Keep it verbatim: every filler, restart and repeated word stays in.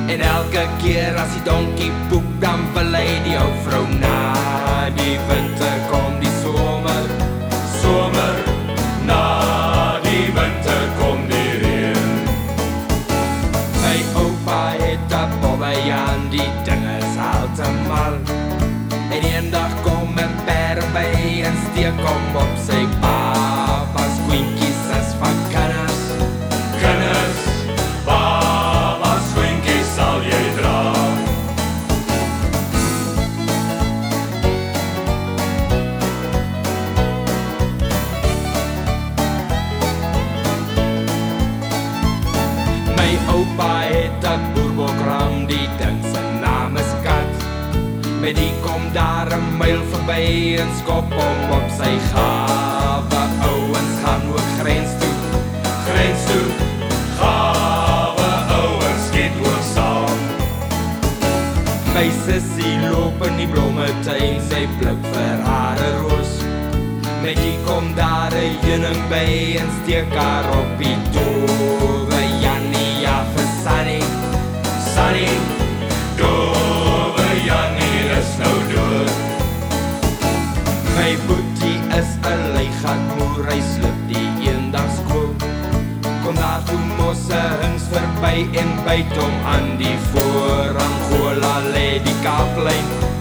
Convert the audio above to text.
En elke keer as die donkie poep, dan wil hy die ou vrou na. Die winter kom die somer, somer, na die winter kom die reën. My opa het 'n bobbejaan, die ding is heeltemal. En eendag kom 'n perd by en steek hom op sy papa's skoentjies as van kinders, kinders, papa's skoentjies sal jy dra. My opa het 'n boerbokram, die ding se naam is Kat. Met die kom daar 'n myl verby en skop hom op sy gawe. Ouens gaan ook grens toe, grens toe, gawe ouens skiet ook saam. My sussie loop in die blommetuin, sy pluk vir haar 'n roos. Met die kom daar 'n heuning by en steek haar op die dowe. Jannie, ja vir Sunny, Sunny, dowe Jannie is nou dood. My boetie is 'n leigatmoer, hy slip die eendag skool. Kom daar toe mos 'n hings verby en byt hom aan die voor. Angola lê die Kaaplyn,